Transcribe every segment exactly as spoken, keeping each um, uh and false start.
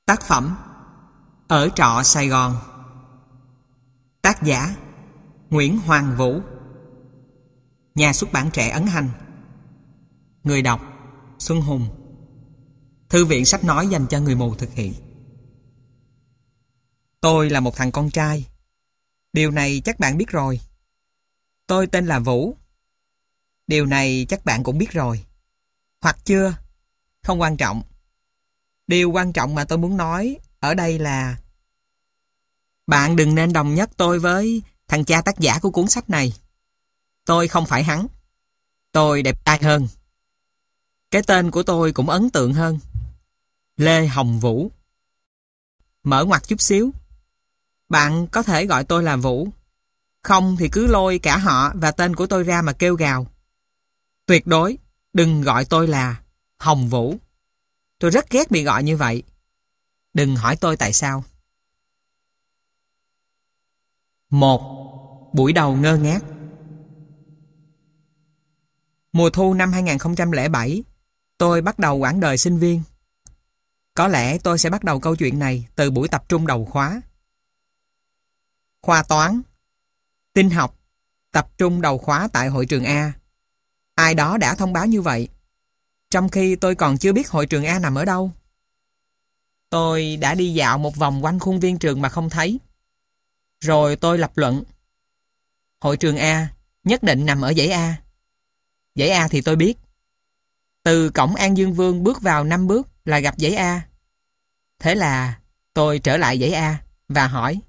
Tác phẩm Ở trọ Sài Gòn. Tác giả Nguyễn Hoàng Vũ. Nhà xuất bản Trẻ ấn hành. Người đọc Xuân Hùng. Thư viện sách nói dành cho người mù thực hiện. Tôi là một thằng con trai. Điều này chắc bạn biết rồi. Tôi tên là Vũ. Điều này chắc bạn cũng biết rồi. Hoặc chưa, không quan trọng. Điều quan trọng mà tôi muốn nói ở đây là bạn đừng nên đồng nhất tôi với thằng cha tác giả của cuốn sách này. Tôi không phải hắn. Tôi đẹp trai hơn. Cái tên của tôi cũng ấn tượng hơn. Lê Hồng Vũ. Mở ngoặc chút xíu. Bạn có thể gọi tôi là Vũ. Không thì cứ lôi cả họ và tên của tôi ra mà kêu gào. Tuyệt đối đừng gọi tôi là Hồng Vũ. Tôi rất ghét bị gọi như vậy. Đừng hỏi tôi tại sao. Một. Buổi đầu ngơ ngác. Mùa thu năm hai không không bảy, tôi bắt đầu quãng đời sinh viên. Có lẽ tôi sẽ bắt đầu câu chuyện này từ buổi tập trung đầu khóa. Khoa toán, tin học, tập trung đầu khóa tại hội trường A. Ai đó đã thông báo như vậy, trong khi tôi còn chưa biết hội trường A nằm ở đâu. Tôi đã đi dạo một vòng quanh khuôn viên trường mà không thấy. Rồi tôi lập luận. Hội trường A nhất định nằm ở dãy A. Dãy A thì tôi biết. Từ cổng An Dương Vương bước vào năm bước là gặp dãy A. Thế là tôi trở lại dãy A và hỏi.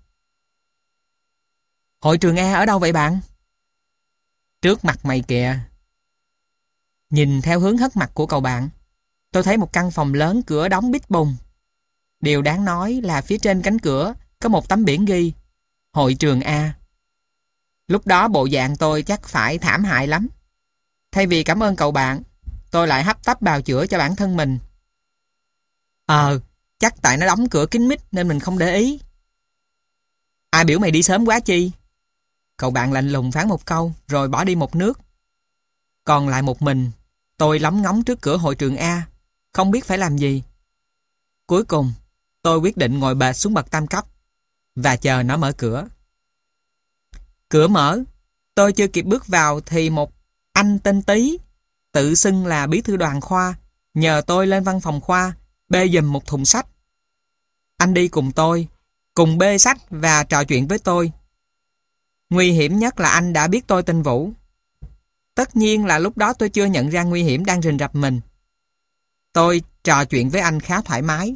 Hội trường A ở đâu vậy bạn? Trước mặt mày kìa. Nhìn theo hướng hất mặt của cậu bạn, tôi thấy một căn phòng lớn cửa đóng bít bùng. Điều đáng nói là phía trên cánh cửa có một tấm biển ghi Hội trường A. Lúc đó bộ dạng tôi chắc phải thảm hại lắm. Thay vì cảm ơn cậu bạn, tôi lại hấp tấp bào chữa cho bản thân mình. Ờ, chắc tại nó đóng cửa kín mít nên mình không để ý. Ai biểu mày đi sớm quá chi? Cậu bạn lạnh lùng phán một câu rồi bỏ đi một nước. Còn lại một mình, tôi lóng ngóng trước cửa hội trường A, không biết phải làm gì. Cuối cùng, tôi quyết định ngồi bệt xuống bậc tam cấp và chờ nó mở cửa. Cửa mở, tôi chưa kịp bước vào thì một anh tên Tý, tự xưng là bí thư đoàn khoa, nhờ tôi lên văn phòng khoa bê giùm một thùng sách. Anh đi cùng tôi, cùng bê sách và trò chuyện với tôi. Nguy hiểm nhất là anh đã biết tôi tên Vũ. Tất nhiên là lúc đó tôi chưa nhận ra nguy hiểm đang rình rập mình. Tôi trò chuyện với anh khá thoải mái.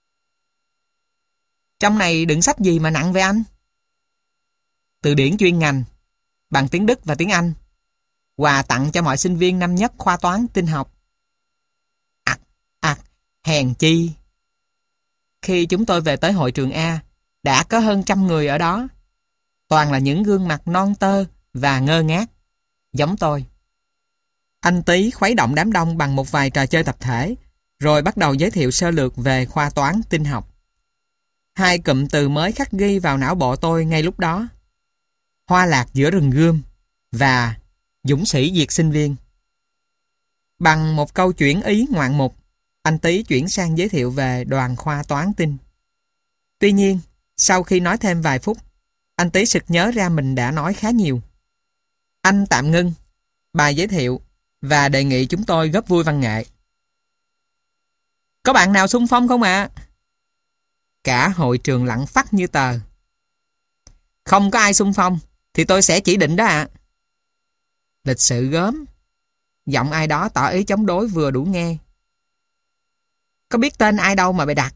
Trong này đựng sách gì mà nặng vậy anh? Từ điển chuyên ngành, bằng tiếng Đức và tiếng Anh. Quà tặng cho mọi sinh viên năm nhất khoa toán tin học. Ặc, ặc, hèn chi. Khi chúng tôi về tới hội trường A, đã có hơn trăm người ở đó. Toàn là những gương mặt non tơ và ngơ ngác, giống tôi. Anh Tý khuấy động đám đông bằng một vài trò chơi tập thể, rồi bắt đầu giới thiệu sơ lược về khoa toán tin học. Hai cụm từ mới khắc ghi vào não bộ tôi ngay lúc đó. Hoa lạc giữa rừng gươm và dũng sĩ diệt sinh viên. Bằng một câu chuyển ý ngoạn mục, anh Tý chuyển sang giới thiệu về đoàn khoa toán tin. Tuy nhiên, sau khi nói thêm vài phút, anh Tý sực nhớ ra mình đã nói khá nhiều. Anh tạm ngưng bài giới thiệu và đề nghị chúng tôi góp vui văn nghệ. Có bạn nào xung phong không ạ? À? Cả hội trường lặng phắt như tờ. Không có ai xung phong thì tôi sẽ chỉ định đó ạ. À. Lịch sự gớm. Giọng ai đó tỏ ý chống đối vừa đủ nghe. Có biết tên ai đâu mà bày đặt?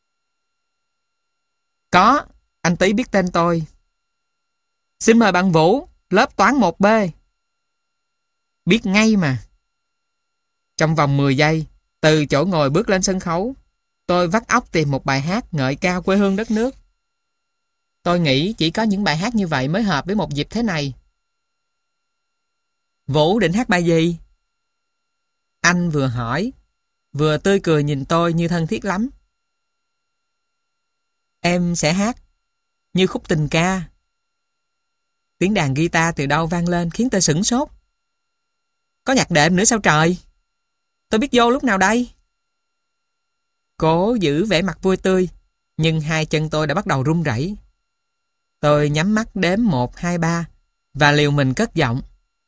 Có, anh Tý biết tên tôi. Xin mời bạn Vũ, lớp toán một B. Biết ngay mà. Trong vòng mười giây, từ chỗ ngồi bước lên sân khấu, tôi vắt óc tìm một bài hát ngợi ca quê hương đất nước. Tôi nghĩ chỉ có những bài hát như vậy mới hợp với một dịp thế này. Vũ định hát bài gì? Anh vừa hỏi, vừa tươi cười nhìn tôi như thân thiết lắm. Em sẽ hát Như khúc tình ca. Tiếng đàn guitar từ đâu vang lên khiến tôi sửng sốt. Có nhạc đệm nữa sao trời? Tôi biết vô lúc nào đây? cố giữ vẻ mặt vui tươi, nhưng hai chân tôi đã bắt đầu run rẩy. Tôi nhắm mắt đếm một, hai, ba và liều mình cất giọng.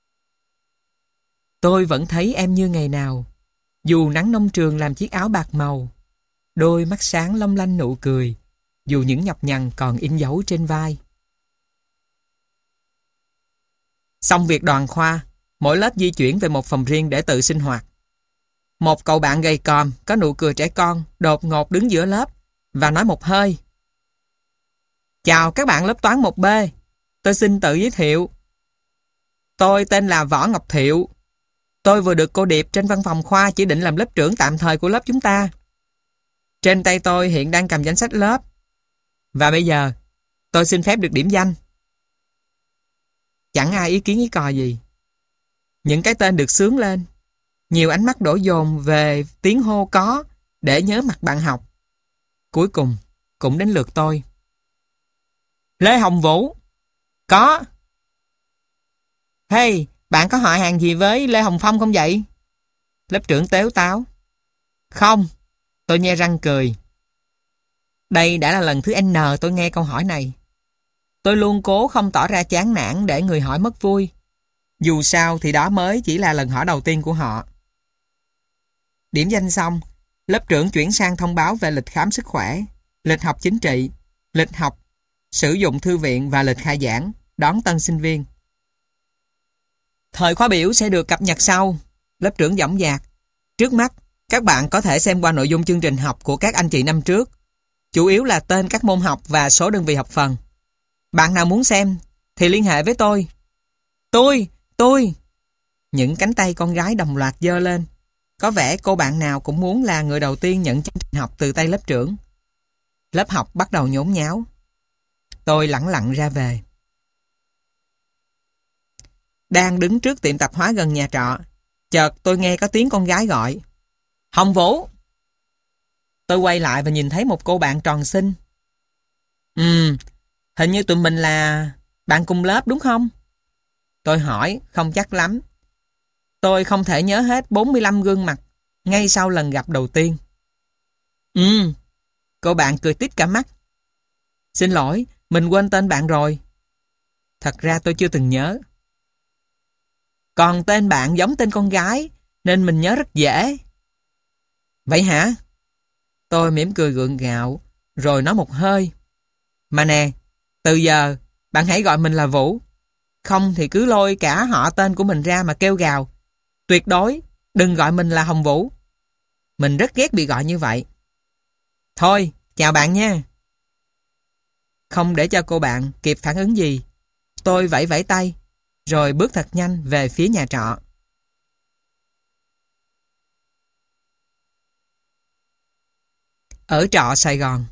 Tôi vẫn thấy em như ngày nào, dù nắng nông trường làm chiếc áo bạc màu, đôi mắt sáng long lanh nụ cười, dù những nhọc nhằn còn in dấu trên vai. Xong việc đoàn khoa, mỗi lớp di chuyển về một phòng riêng để tự sinh hoạt. Một cậu bạn gầy còm, có nụ cười trẻ con, đột ngột đứng giữa lớp và nói một hơi. Chào các bạn lớp toán một B, tôi xin tự giới thiệu. Tôi tên là Võ Ngọc Thiệu. Tôi vừa được cô Điệp trên văn phòng khoa chỉ định làm lớp trưởng tạm thời của lớp chúng ta. Trên tay tôi hiện đang cầm danh sách lớp. Và bây giờ, tôi xin phép được điểm danh. Chẳng ai ý kiến ý cò gì. Những cái tên được xướng lên. Nhiều ánh mắt đổ dồn về tiếng hô có để nhớ mặt bạn học. Cuối cùng, cũng đến lượt tôi. Lê Hồng Vũ. Có. Hey, bạn có họ hàng gì với Lê Hồng Phong không vậy? Lớp trưởng tếu táo. Không. Tôi nhe răng cười. Đây đã là lần thứ N tôi nghe câu hỏi này. Tôi luôn cố không tỏ ra chán nản để người hỏi mất vui. Dù sao thì đó mới chỉ là lần hỏi đầu tiên của họ. Điểm danh xong, lớp trưởng chuyển sang thông báo về lịch khám sức khỏe, lịch học chính trị, lịch học, sử dụng thư viện và lịch khai giảng, đón tân sinh viên. Thời khóa biểu sẽ được cập nhật sau. Lớp trưởng dõng dạc. Trước mắt, các bạn có thể xem qua nội dung chương trình học của các anh chị năm trước. Chủ yếu là tên các môn học và số đơn vị học phần. Bạn nào muốn xem thì liên hệ với tôi. Tôi, tôi. Những cánh tay con gái đồng loạt giơ lên. Có vẻ cô bạn nào cũng muốn là người đầu tiên nhận chương trình học từ tay lớp trưởng. Lớp học bắt đầu nhốn nháo. Tôi lẳng lặng ra về. Đang đứng trước tiệm tạp hóa gần nhà trọ, chợt tôi nghe có tiếng con gái gọi. Hồng Vũ! Tôi quay lại và nhìn thấy một cô bạn tròn xinh. Ừm, hình như tụi mình là bạn cùng lớp đúng không? Tôi hỏi, không chắc lắm. Tôi không thể nhớ hết bốn mươi lăm gương mặt ngay sau lần gặp đầu tiên. Ừm, cô bạn cười tít cả mắt. Xin lỗi, mình quên tên bạn rồi. Thật ra tôi chưa từng nhớ. Còn tên bạn giống tên con gái, nên mình nhớ rất dễ. Vậy hả? Tôi mỉm cười gượng gạo, rồi nói một hơi. Mà nè, từ giờ, bạn hãy gọi mình là Vũ. Không thì cứ lôi cả họ tên của mình ra mà kêu gào. Tuyệt đối, đừng gọi mình là Hồng Vũ. Mình rất ghét bị gọi như vậy. Thôi, chào bạn nha. Không để cho cô bạn kịp phản ứng gì, tôi vẫy vẫy tay, rồi bước thật nhanh về phía nhà trọ. Ở trọ Sài Gòn.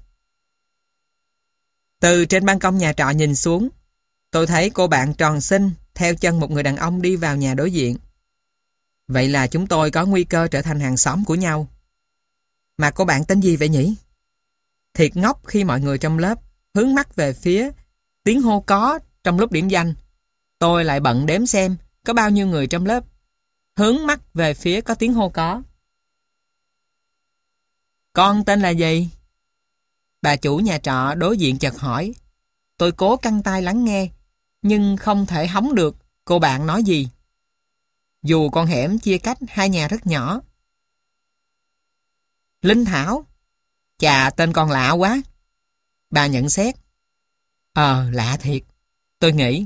Từ trên ban công nhà trọ nhìn xuống, tôi thấy cô bạn tròn xinh theo chân một người đàn ông đi vào nhà đối diện. Vậy là chúng tôi có nguy cơ trở thành hàng xóm của nhau. Mà cô bạn tên gì vậy nhỉ? Thiệt ngốc khi mọi người trong lớp hướng mắt về phía tiếng hô có trong lúc điểm danh. Tôi lại bận đếm xem có bao nhiêu người trong lớp hướng mắt về phía có tiếng hô có. Con tên là gì? Bà chủ nhà trọ đối diện chợt hỏi. Tôi cố căng tai lắng nghe, nhưng không thể hóng được cô bạn nói gì. Dù con hẻm chia cách hai nhà rất nhỏ. Linh Thảo. Chà, tên con lạ quá. Bà nhận xét. Ờ, lạ thiệt. Tôi nghĩ.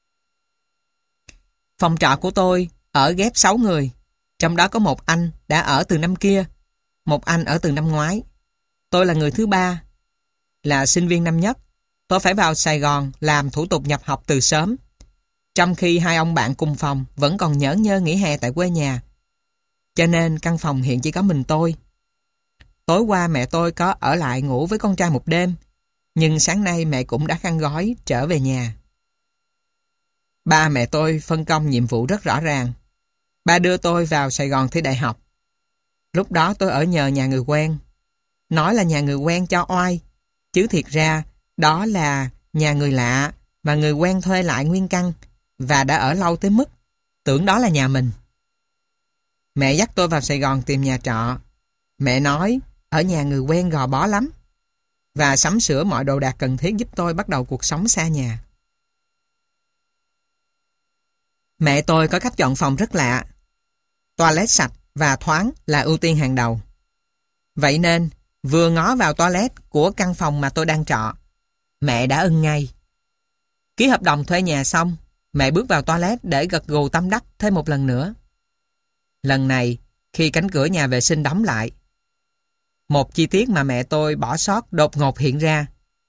Phòng trọ của tôi ở ghép sáu người. Trong đó có một anh đã ở từ năm kia, một anh ở từ năm ngoái. Tôi là người thứ ba, là sinh viên năm nhất. Tôi phải vào Sài Gòn làm thủ tục nhập học từ sớm, trong khi hai ông bạn cùng phòng vẫn còn nhởn nhơ nghỉ hè tại quê nhà. Cho nên căn phòng hiện chỉ có mình tôi. Tối qua mẹ tôi có ở lại ngủ với con trai một đêm, nhưng sáng nay mẹ cũng đã khăn gói trở về nhà. Ba mẹ tôi phân công nhiệm vụ rất rõ ràng. Ba đưa tôi vào Sài Gòn thi đại học. Lúc đó tôi ở nhờ nhà người quen. Nói là nhà người quen cho oai, chứ thiệt ra đó là nhà người lạ mà người quen thuê lại nguyên căn và đã ở lâu tới mức tưởng đó là nhà mình. Mẹ dắt tôi vào Sài Gòn tìm nhà trọ. Mẹ nói ở nhà người quen gò bó lắm và sắm sửa mọi đồ đạc cần thiết giúp tôi bắt đầu cuộc sống xa nhà. Mẹ tôi có cách chọn phòng rất lạ. Toilet sạch và thoáng là ưu tiên hàng đầu. Vậy nên, vừa ngó vào toilet của căn phòng mà tôi đang trọ, mẹ đã ưng ngay. Ký hợp đồng thuê nhà xong, mẹ bước vào toilet để gật gù tâm đắc thêm một lần nữa. Lần này, khi cánh cửa nhà vệ sinh đóng lại, một chi tiết mà mẹ tôi bỏ sót đột ngột hiện ra.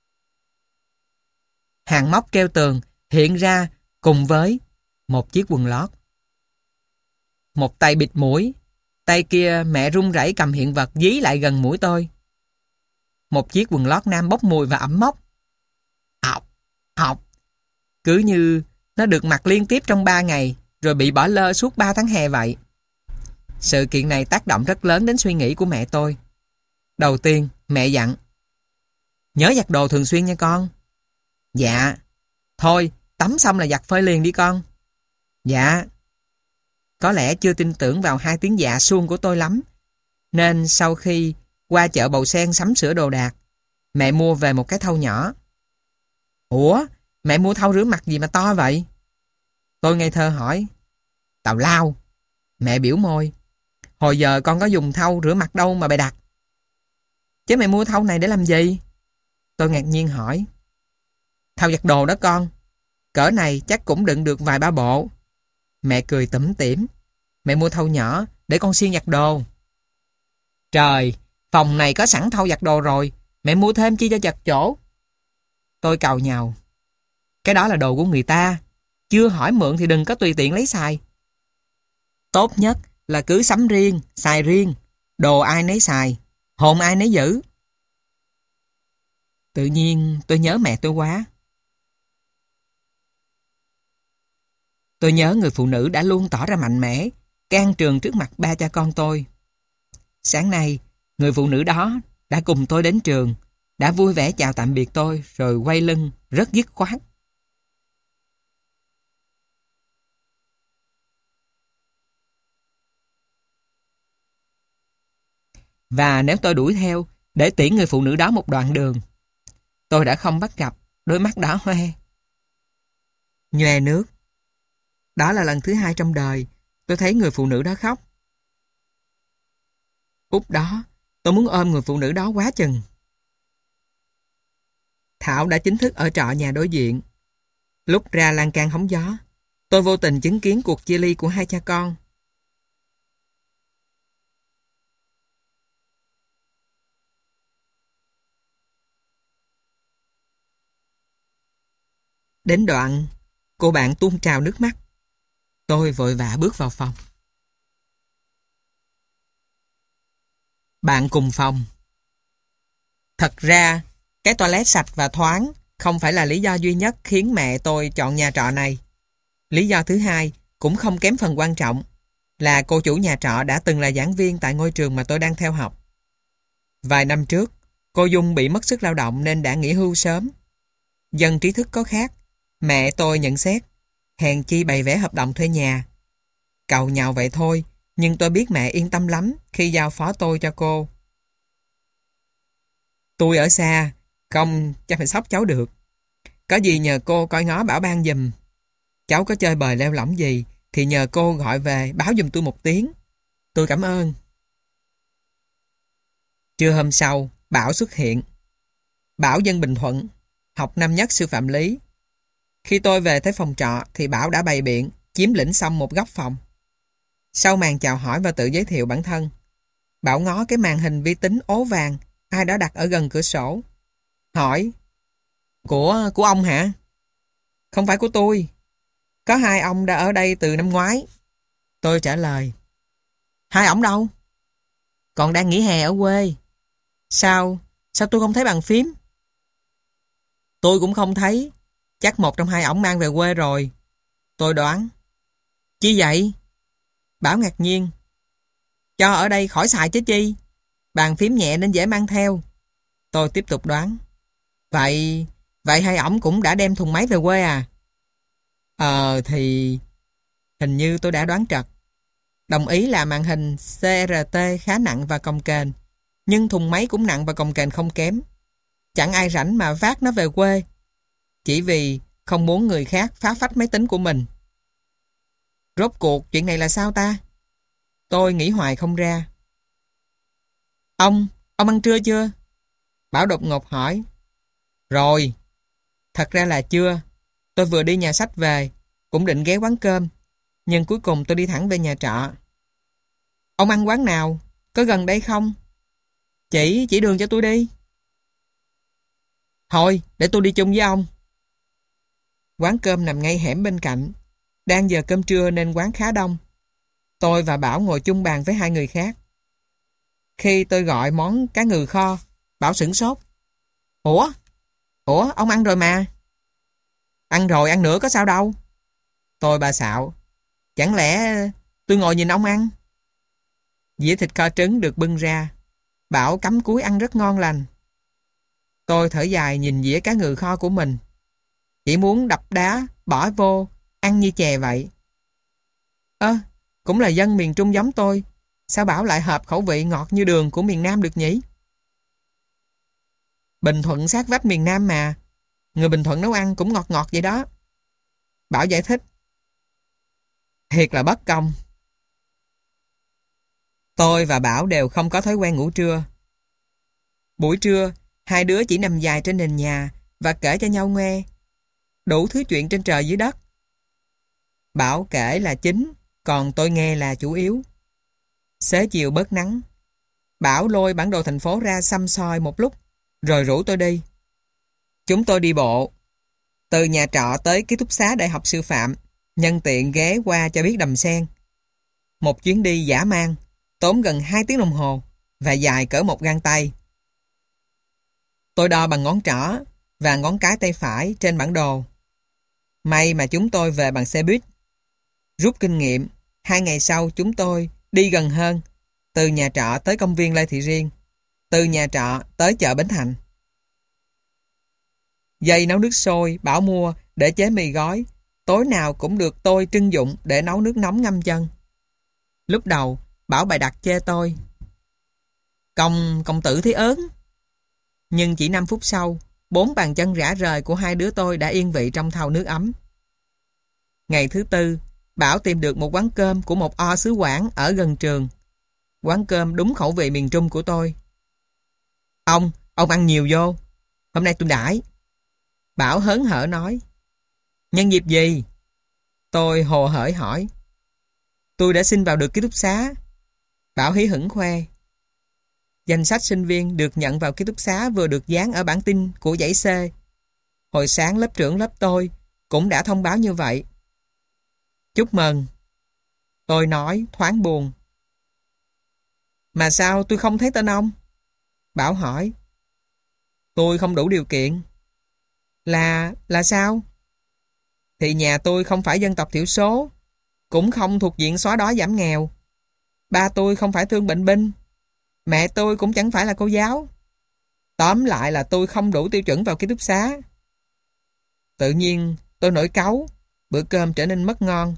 Hàng móc treo tường hiện ra cùng với một chiếc quần lót. Một tay bịt mũi, tay kia mẹ run rẩy cầm hiện vật dí lại gần mũi tôi. Một chiếc quần lót nam bốc mùi và ẩm mốc. Ọc, ọc. Cứ như nó được mặc liên tiếp trong ba ngày rồi bị bỏ lơ suốt ba tháng hè vậy. Sự kiện này tác động rất lớn đến suy nghĩ của mẹ tôi. Đầu tiên, mẹ dặn: nhớ giặt đồ thường xuyên nha con. Dạ. Thôi, tắm xong là giặt phơi liền đi con. Dạ. Có lẽ chưa tin tưởng vào hai tiếng dạ suông của tôi lắm, nên sau khi qua chợ Bầu Sen sắm sửa đồ đạc, mẹ mua về một cái thau nhỏ. Ủa, mẹ mua thau rửa mặt gì mà to vậy? Tôi ngây thơ hỏi. Tào lao. Mẹ biểu môi. Hồi giờ con có dùng thau rửa mặt đâu mà bày đặt. Chứ mẹ mua thau này để làm gì? Tôi ngạc nhiên hỏi. Thau giặt đồ đó con. Cỡ này chắc cũng đựng được vài ba bộ. Mẹ cười tủm tỉm. Mẹ mua thau nhỏ để con xiên giặt đồ. Trời, phòng này có sẵn thau giặt đồ rồi, mẹ mua thêm chi cho chật chỗ. Tôi càu nhàu. Cái đó là đồ của người ta, chưa hỏi mượn thì đừng có tùy tiện lấy xài. Tốt nhất là cứ sắm riêng, xài riêng, đồ ai nấy xài, hồn ai nấy giữ. Tự nhiên tôi nhớ mẹ tôi quá. Tôi nhớ người phụ nữ đã luôn tỏ ra mạnh mẽ, can trường trước mặt ba cha con tôi. Sáng nay, người phụ nữ đó đã cùng tôi đến trường, đã vui vẻ chào tạm biệt tôi rồi quay lưng rất dứt khoát. Và nếu tôi đuổi theo để tiễn người phụ nữ đó một đoạn đường, tôi đã không bắt gặp đôi mắt đỏ hoe, nhòe nước. Đó là lần thứ hai trong đời tôi thấy người phụ nữ đó khóc. Út đó, tôi muốn ôm người phụ nữ đó quá chừng. Thảo đã chính thức ở trọ nhà đối diện. Lúc ra lan can hóng gió, tôi vô tình chứng kiến cuộc chia ly của hai cha con. Đến đoạn, cô bạn tuôn trào nước mắt. Tôi vội vã bước vào phòng. Bạn cùng phòng. Thật ra, cái toilet sạch và thoáng không phải là lý do duy nhất khiến mẹ tôi chọn nhà trọ này. Lý do thứ hai, cũng không kém phần quan trọng, là cô chủ nhà trọ đã từng là giảng viên tại ngôi trường mà tôi đang theo học. Vài năm trước, cô Dung bị mất sức lao động nên đã nghỉ hưu sớm. Dân trí thức có khác, mẹ tôi nhận xét, hèn chi bày vẽ hợp đồng thuê nhà. Càu nhàu vậy thôi, nhưng tôi biết mẹ yên tâm lắm khi giao phó tôi cho cô. Tôi ở xa, không chắc phải sóc cháu được. Có gì nhờ cô coi ngó bảo ban giùm. Cháu có chơi bời leo lỏng gì thì nhờ cô gọi về báo giùm tôi một tiếng. Tôi cảm ơn. Trưa hôm sau, Bảo xuất hiện. Bảo dân Bình Thuận, học năm nhất sư phạm lý. Khi tôi về tới phòng trọ thì Bảo đã bày biện, chiếm lĩnh xong một góc phòng. Sau màn chào hỏi và tự giới thiệu bản thân, Bảo ngó cái màn hình vi tính ố vàng ai đó đặt ở gần cửa sổ. Hỏi, Của của ông hả? Không phải của tôi. Có hai ông đã ở đây từ năm ngoái. Tôi trả lời. Hai ổng đâu? Còn đang nghỉ hè ở quê. Sao? Sao tôi không thấy bàn phím? Tôi cũng không thấy. Chắc một trong hai ổng mang về quê rồi. Tôi đoán. Chi vậy? Bảo ngạc nhiên. Cho ở đây khỏi xài chứ chi. Bàn phím nhẹ nên dễ mang theo. Tôi tiếp tục đoán. Vậy... Vậy hai ổng cũng đã đem thùng máy về quê à? Ờ thì... Hình như tôi đã đoán trật. Đồng ý là màn hình xê rờ tê khá nặng và cồng kềnh, nhưng thùng máy cũng nặng và cồng kềnh không kém. Chẳng ai rảnh mà vác nó về quê, chỉ vì không muốn người khác phá phách máy tính của mình. Rốt cuộc chuyện này là sao ta? Tôi nghĩ hoài không ra. Ông, ông ăn trưa chưa? Bảo đột ngột hỏi. Rồi. Thật ra là chưa. Tôi vừa đi nhà sách về, cũng định ghé quán cơm, nhưng cuối cùng tôi đi thẳng về nhà trọ. Ông ăn quán nào? Có gần đây không? Chỉ, chỉ đường cho tôi đi. Thôi, để tôi đi chung với ông. Quán cơm nằm ngay hẻm bên cạnh. Đang giờ cơm trưa nên quán khá đông. Tôi và Bảo ngồi chung bàn với hai người khác. Khi tôi gọi món cá ngừ kho, Bảo sửng sốt. Ủa? Ủa, ông ăn rồi mà. Ăn rồi, ăn nữa có sao đâu. Tôi bà xạo. Chẳng lẽ tôi ngồi nhìn ông ăn? Dĩa thịt kho trứng được bưng ra. Bảo cắm cúi ăn rất ngon lành. Tôi thở dài nhìn dĩa cá ngừ kho của mình. Chỉ muốn đập đá, bỏ vô, ăn như chè vậy. Ơ, cũng là dân miền Trung giống tôi. Sao Bảo lại hợp khẩu vị ngọt như đường của miền Nam được nhỉ? Bình Thuận sát vách miền Nam mà. Người Bình Thuận nấu ăn cũng ngọt ngọt vậy đó. Bảo giải thích. Thiệt là bất công. Tôi và Bảo đều không có thói quen ngủ trưa. Buổi trưa, hai đứa chỉ nằm dài trên nền nhà và kể cho nhau nghe đủ thứ chuyện trên trời dưới đất. Bảo kể là chính, còn tôi nghe là chủ yếu. Xế chiều bớt nắng, Bảo lôi bản đồ thành phố ra xăm soi một lúc, rồi rủ tôi đi. Chúng tôi đi bộ, từ nhà trọ tới ký túc xá Đại học Sư phạm, nhân tiện ghé qua cho biết Đầm Sen. Một chuyến đi dã man, tốn gần hai tiếng đồng hồ và dài cỡ một gang tay. Tôi đo bằng ngón trỏ và ngón cái tay phải trên bản đồ. May mà chúng tôi về bằng xe buýt. Rút kinh nghiệm, hai ngày sau chúng tôi đi gần hơn, từ nhà trọ tới công viên Lê Thị Riêng, từ nhà trọ tới chợ Bến Thành. Dây nấu nước sôi Bảo mua để chế mì gói, tối nào cũng được tôi trưng dụng để nấu nước nóng ngâm chân. Lúc đầu, Bảo bày đặt chê tôi. Công, công tử thấy ớn. Nhưng chỉ năm phút sau, bốn bàn chân rã rời của hai đứa tôi đã yên vị trong thau nước ấm. Ngày thứ tư, Bảo tìm được một quán cơm của một o xứ Quảng ở gần trường. Quán cơm đúng khẩu vị miền Trung của tôi. Ông, ông ăn nhiều vô. Hôm nay tôi đãi. Bảo hớn hở nói. Nhân dịp gì? Tôi hồ hởi hỏi. Tôi đã xin vào được ký túc xá. Bảo hí hửng khoe. Danh sách sinh viên được nhận vào ký túc xá vừa được dán ở bản tin của dãy C. Hồi sáng lớp trưởng lớp tôi cũng đã thông báo như vậy. Chúc mừng. Tôi nói thoáng buồn. Mà sao tôi không thấy tên ông? Bảo hỏi. Tôi không đủ điều kiện. Là... là sao? Thì nhà tôi không phải dân tộc thiểu số, cũng không thuộc diện xóa đói giảm nghèo. Ba tôi không phải thương bệnh binh. Mẹ tôi cũng chẳng phải là cô giáo. Tóm lại là tôi không đủ tiêu chuẩn vào ký túc xá. Tự nhiên tôi nổi cáu, bữa cơm trở nên mất ngon.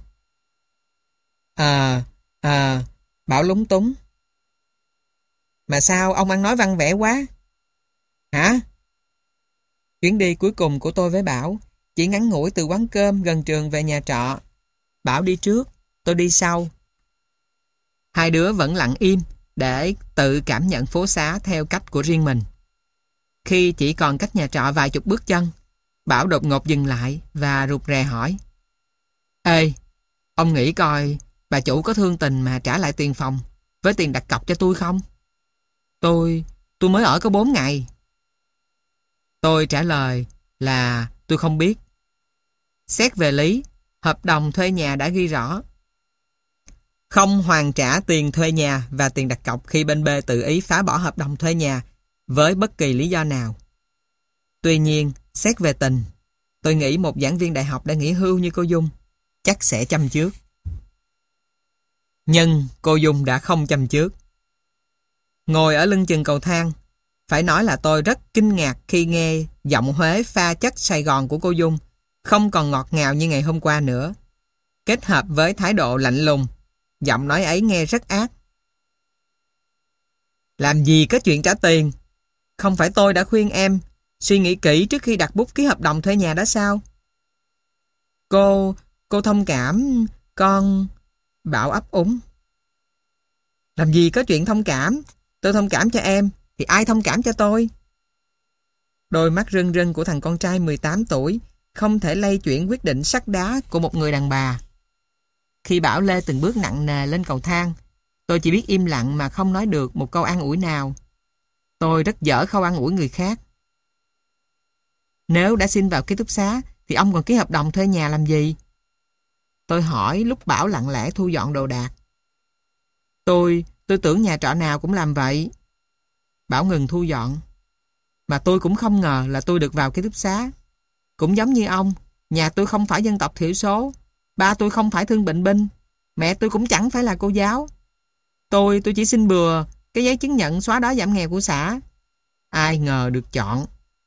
À, à, Bảo lúng túng. Mà sao ông ăn nói văn vẻ quá? Hả? Chuyến đi cuối cùng của tôi với Bảo chỉ ngắn ngủi từ quán cơm gần trường về nhà trọ. Bảo đi trước, tôi đi sau. Hai đứa vẫn lặng im để tự cảm nhận phố xá theo cách của riêng mình. Khi chỉ còn cách nhà trọ vài chục bước chân, Bảo đột ngột dừng lại và rụt rè hỏi. Ê, ông nghĩ coi bà chủ có thương tình mà trả lại tiền phòng với tiền đặt cọc cho tôi không? Tôi, tôi mới ở có bốn ngày. Tôi trả lời là tôi không biết. Xét về lý, hợp đồng thuê nhà đã ghi rõ không hoàn trả tiền thuê nhà và tiền đặt cọc khi bên B tự ý phá bỏ hợp đồng thuê nhà với bất kỳ lý do nào. Tuy nhiên, xét về tình, tôi nghĩ một giảng viên đại học đã nghỉ hưu như cô Dung chắc sẽ chăm trước. Nhưng cô Dung đã không chăm trước. Ngồi ở lưng chừng cầu thang, phải nói là tôi rất kinh ngạc khi nghe giọng Huế pha chất Sài Gòn của cô Dung không còn ngọt ngào như ngày hôm qua nữa. Kết hợp với thái độ lạnh lùng, giọng nói ấy nghe rất ác. Làm gì có chuyện trả tiền? Không phải tôi đã khuyên em suy nghĩ kỹ trước khi đặt bút ký hợp đồng thuê nhà đó sao? Cô, cô thông cảm, con... Bảo ấp úng. Làm gì có chuyện thông cảm? Tôi thông cảm cho em, thì ai thông cảm cho tôi? Đôi mắt rưng rưng của thằng con trai mười tám tuổi không thể lay chuyển quyết định sắt đá của một người đàn bà. Khi Bảo lê từng bước nặng nề lên cầu thang, tôi chỉ biết im lặng mà không nói được một câu an ủi nào. Tôi rất dở khâu an ủi người khác. Nếu đã xin vào ký túc xá, thì ông còn ký hợp đồng thuê nhà làm gì? Tôi hỏi lúc Bảo lặng lẽ thu dọn đồ đạc. Tôi, tôi tưởng nhà trọ nào cũng làm vậy. Bảo ngừng thu dọn. Mà tôi cũng không ngờ là tôi được vào ký túc xá. Cũng giống như ông, nhà tôi không phải dân tộc thiểu số, ba tôi không phải thương bệnh binh, mẹ tôi cũng chẳng phải là cô giáo. Tôi, tôi chỉ xin bừa cái giấy chứng nhận xóa đói giảm nghèo của xã. Ai ngờ được chọn.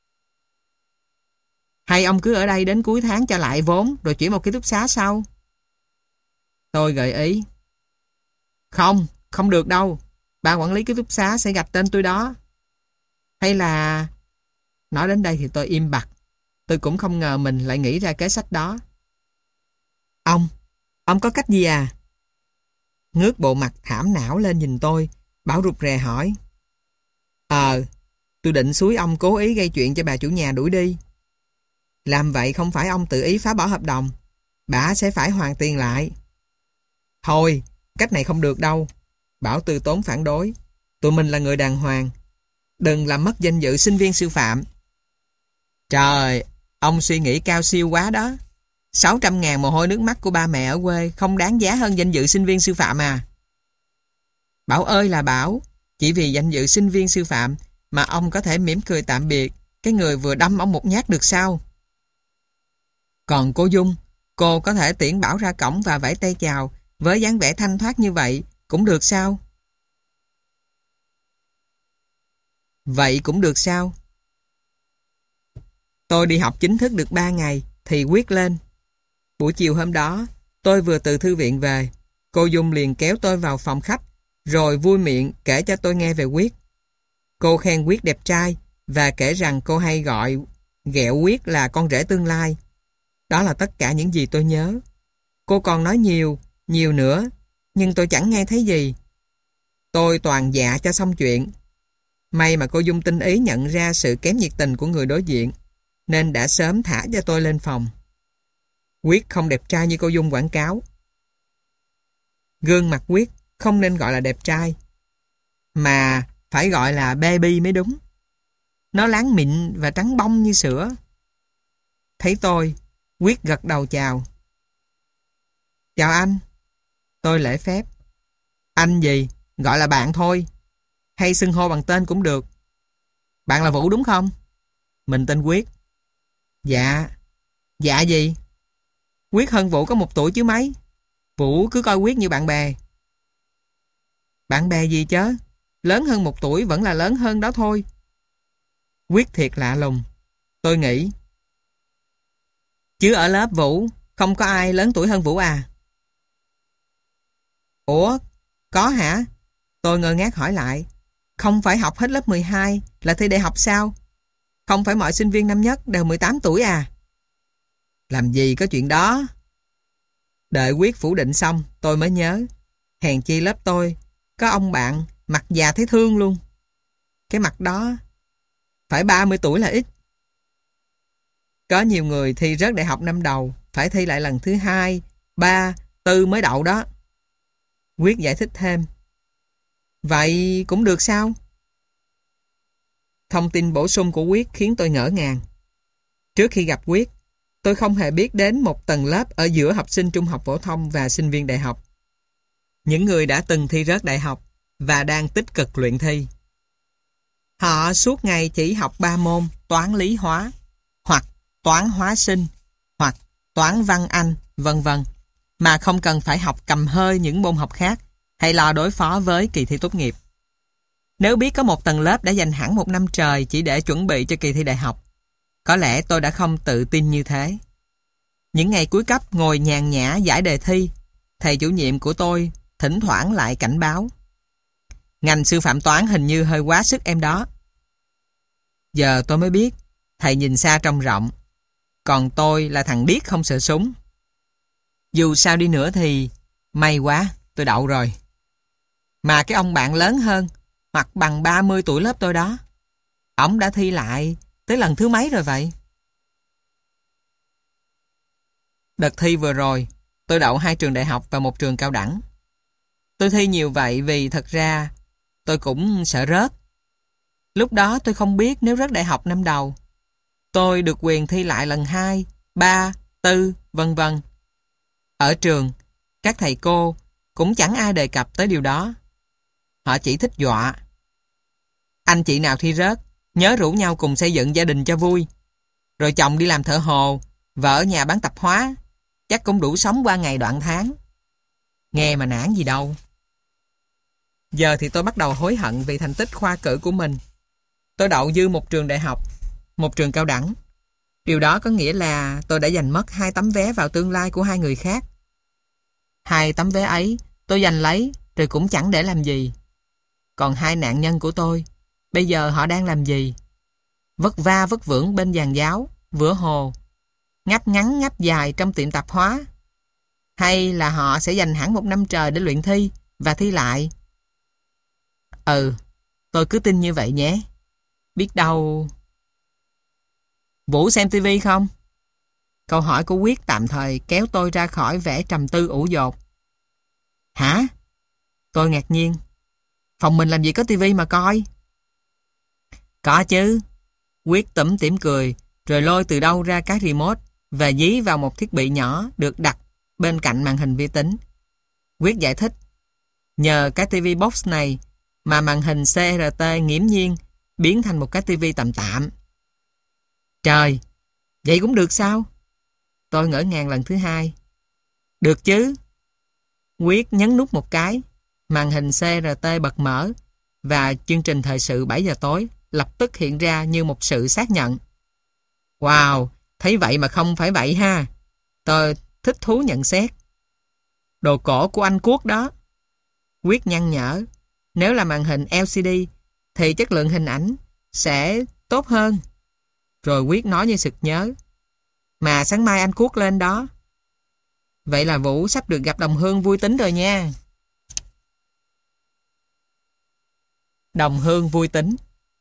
Hay ông cứ ở đây đến cuối tháng cho lại vốn rồi chuyển một ký túc xá sau? Tôi gợi ý. Không, không được đâu. Ban quản lý ký túc xá sẽ gạch tên tôi đó. Hay là... Nói đến đây thì tôi im bặt. Tôi cũng không ngờ mình lại nghĩ ra kế sách đó. Ông, ông có cách gì à? Ngước bộ mặt thảm não lên nhìn tôi, Bảo rụt rè hỏi. Ờ, tôi định xúi ông cố ý gây chuyện cho bà chủ nhà đuổi đi. Làm vậy không phải ông tự ý phá bỏ hợp đồng, bà sẽ phải hoàn tiền lại. Thôi, cách này không được đâu. Bảo từ tốn phản đối. Tụi mình là người đàng hoàng. Đừng làm mất danh dự sinh viên sư phạm. Trời, ông suy nghĩ cao siêu quá đó. sáu trăm ngàn mồ hôi nước mắt của ba mẹ ở quê không đáng giá hơn danh dự sinh viên sư phạm à? Bảo ơi là Bảo, chỉ vì danh dự sinh viên sư phạm mà ông có thể mỉm cười tạm biệt cái người vừa đâm ông một nhát được sao? Còn cô Dung, cô có thể tiễn Bảo ra cổng và vẫy tay chào với dáng vẻ thanh thoát như vậy cũng được sao? Vậy cũng được sao? Tôi đi học chính thức được ba ngày thì quyết lên. Buổi chiều hôm đó, tôi vừa từ thư viện về, cô Dung liền kéo tôi vào phòng khách, rồi vui miệng kể cho tôi nghe về Quyết. Cô khen Quyết đẹp trai và kể rằng cô hay gọi ghẹo Quyết là con rể tương lai. Đó là tất cả những gì tôi nhớ. Cô còn nói nhiều, nhiều nữa, nhưng tôi chẳng nghe thấy gì. Tôi toàn dạ cho xong chuyện. May mà cô Dung tinh ý nhận ra sự kém nhiệt tình của người đối diện, nên đã sớm thả cho tôi lên phòng. Quyết không đẹp trai như cô Dung quảng cáo. Gương mặt Quyết không nên gọi là đẹp trai, mà phải gọi là baby mới đúng. Nó láng mịn và trắng bông như sữa. Thấy tôi, Quyết gật đầu chào. Chào anh. Tôi lễ phép. Anh gì? Gọi là bạn thôi. Hay xưng hô bằng tên cũng được. Bạn là Vũ đúng không? Mình tên Quyết. Dạ. Dạ gì? Quyết hơn Vũ có một tuổi chứ mấy. Vũ cứ coi Quyết như bạn bè. Bạn bè gì chớ? Lớn hơn một tuổi vẫn là lớn hơn đó thôi. Quyết thiệt lạ lùng. Tôi nghĩ. Chứ ở lớp Vũ không có ai lớn tuổi hơn Vũ à? Ủa? Có hả? Tôi ngơ ngác hỏi lại. Không phải học hết lớp mười hai là thi đại học sao? Không phải mọi sinh viên năm nhất đều mười tám tuổi à? Làm gì có chuyện đó? Đợi Quyết phủ định xong tôi mới nhớ. Hèn chi lớp tôi có ông bạn mặt già thấy thương luôn. Cái mặt đó phải ba mươi tuổi là ít. Có nhiều người thi rớt đại học năm đầu phải thi lại lần thứ hai, ba, tư mới đậu đó. Quyết giải thích thêm. Vậy cũng được sao? Thông tin bổ sung của Quyết khiến tôi ngỡ ngàng. Trước khi gặp Quyết, tôi không hề biết đến một tầng lớp ở giữa học sinh trung học phổ thông và sinh viên đại học. Những người đã từng thi rớt đại học và đang tích cực luyện thi. Họ suốt ngày chỉ học ba môn toán lý hóa, hoặc toán hóa sinh, hoặc toán văn Anh, vân vân, mà không cần phải học cầm hơi những môn học khác hay lo đối phó với kỳ thi tốt nghiệp. Nếu biết có một tầng lớp đã dành hẳn một năm trời chỉ để chuẩn bị cho kỳ thi đại học, có lẽ tôi đã không tự tin như thế. Những ngày cuối cấp ngồi nhàn nhã giải đề thi, thầy chủ nhiệm của tôi thỉnh thoảng lại cảnh báo. Ngành sư phạm toán hình như hơi quá sức em đó. Giờ tôi mới biết, thầy nhìn xa trông rộng. Còn tôi là thằng điếc không sợ súng. Dù sao đi nữa thì may quá, tôi đậu rồi. Mà cái ông bạn lớn hơn, hoặc bằng ba mươi tuổi lớp tôi đó, ổng đã thi lại tới lần thứ mấy rồi vậy? Đợt thi vừa rồi, tôi đậu hai trường đại học và một trường cao đẳng. Tôi thi nhiều vậy vì thật ra tôi cũng sợ rớt. Lúc đó tôi không biết nếu rớt đại học năm đầu, tôi được quyền thi lại lần hai, ba, tư, vân vân. Ở trường, các thầy cô cũng chẳng ai đề cập tới điều đó. Họ chỉ thích dọa. Anh chị nào thi rớt, nhớ rủ nhau cùng xây dựng gia đình cho vui. Rồi chồng đi làm thợ hồ, vợ ở nhà bán tạp hóa, chắc cũng đủ sống qua ngày đoạn tháng. Nghe mà nản gì đâu. Giờ thì tôi bắt đầu hối hận vì thành tích khoa cử của mình. Tôi đậu dư một trường đại học, một trường cao đẳng. Điều đó có nghĩa là tôi đã giành mất hai tấm vé vào tương lai của hai người khác. Hai tấm vé ấy tôi giành lấy rồi cũng chẳng để làm gì. Còn hai nạn nhân của tôi, bây giờ họ đang làm gì? Vất va vất vưởng bên giàn giáo, vữa hồ, ngáp ngắn ngáp dài trong tiệm tạp hóa? Hay là họ sẽ dành hẳn một năm trời để luyện thi và thi lại? Ừ, tôi cứ tin như vậy nhé. Biết đâu... Vũ xem tivi không? Câu hỏi của Quyết tạm thời kéo tôi ra khỏi vẻ trầm tư ủ dột. Hả? Tôi ngạc nhiên. Phòng mình làm gì có tivi mà coi? Có chứ. Quyết tủm tỉm cười, rồi lôi từ đâu ra cái remote và dí vào một thiết bị nhỏ được đặt bên cạnh màn hình vi tính. Quyết giải thích. Nhờ cái tivi box này mà màn hình xê rờ tê nghiễm nhiên biến thành một cái tivi tầm tạm. Trời, vậy cũng được sao? Tôi ngỡ ngàng lần thứ hai. Được chứ. Quyết nhấn nút một cái, màn hình xê rờ tê bật mở và chương trình thời sự bảy giờ tối lập tức hiện ra như một sự xác nhận. Wow, thấy vậy mà không phải vậy ha. Tôi thích thú nhận xét. Đồ cổ của anh Quốc đó. Quyết nhăn nhở. Nếu là màn hình lờ xê đê thì chất lượng hình ảnh sẽ tốt hơn. Rồi Quyết nói như sực nhớ. Mà sáng mai anh Quốc lên đó. Vậy là Vũ sắp được gặp đồng hương vui tính rồi nha. Đồng hương vui tính.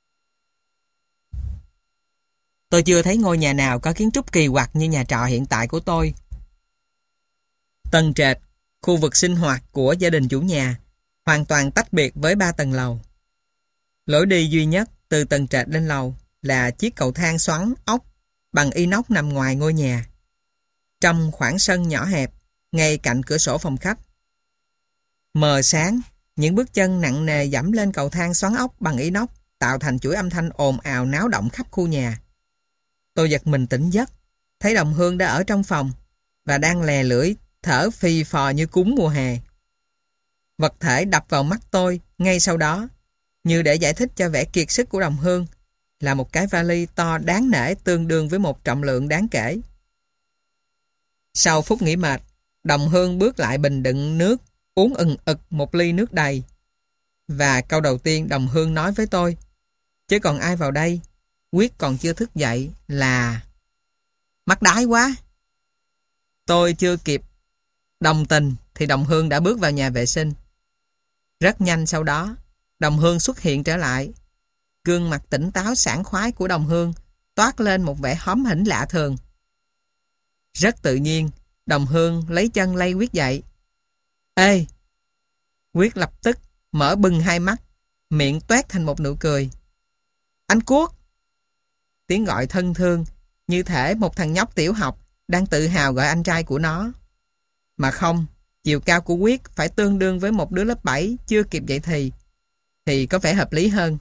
Tôi chưa thấy ngôi nhà nào có kiến trúc kỳ quặc như nhà trọ hiện tại của tôi. Tầng trệt, khu vực sinh hoạt của gia đình chủ nhà, hoàn toàn tách biệt với ba tầng lầu. Lối đi duy nhất từ tầng trệt lên lầu là chiếc cầu thang xoắn ốc bằng inox nằm ngoài ngôi nhà, trong khoảng sân nhỏ hẹp ngay cạnh cửa sổ phòng khách. Mờ sáng, những bước chân nặng nề dẫm lên cầu thang xoắn ốc bằng inox tạo thành chuỗi âm thanh ồn ào náo động khắp khu nhà. Tôi giật mình tỉnh giấc, thấy đồng hương đã ở trong phòng và đang lè lưỡi thở phì phò như cúng mùa hè. Vật thể đập vào mắt tôi ngay sau đó, như để giải thích cho vẻ kiệt sức của đồng hương, là một cái vali to đáng nể tương đương với một trọng lượng đáng kể. Sau phút nghỉ mệt, đồng hương bước lại bình đựng nước, uống ừng ực một ly nước đầy. Và câu đầu tiên đồng hương nói với tôi, chứ còn ai vào đây, Quyết còn chưa thức dậy, là mắc đái quá. Tôi chưa kịp đồng tình thì đồng hương đã bước vào nhà vệ sinh. Rất nhanh sau đó, đồng hương xuất hiện trở lại. Gương mặt tỉnh táo sảng khoái của đồng hương toát lên một vẻ hóm hỉnh lạ thường. Rất tự nhiên, đồng hương lấy chân lay Quyết dậy. Ê! Quyết lập tức mở bừng hai mắt, miệng toét thành một nụ cười. Anh Quốc! Tiếng gọi thân thương, như thể một thằng nhóc tiểu học đang tự hào gọi anh trai của nó. Mà không, chiều cao của Quyết phải tương đương với một đứa lớp bảy chưa kịp dậy thì, thì có vẻ hợp lý hơn.